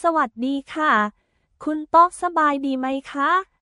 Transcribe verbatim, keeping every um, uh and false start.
สวัสดีค่ะคุณต๊อกสบายดีไหมคะ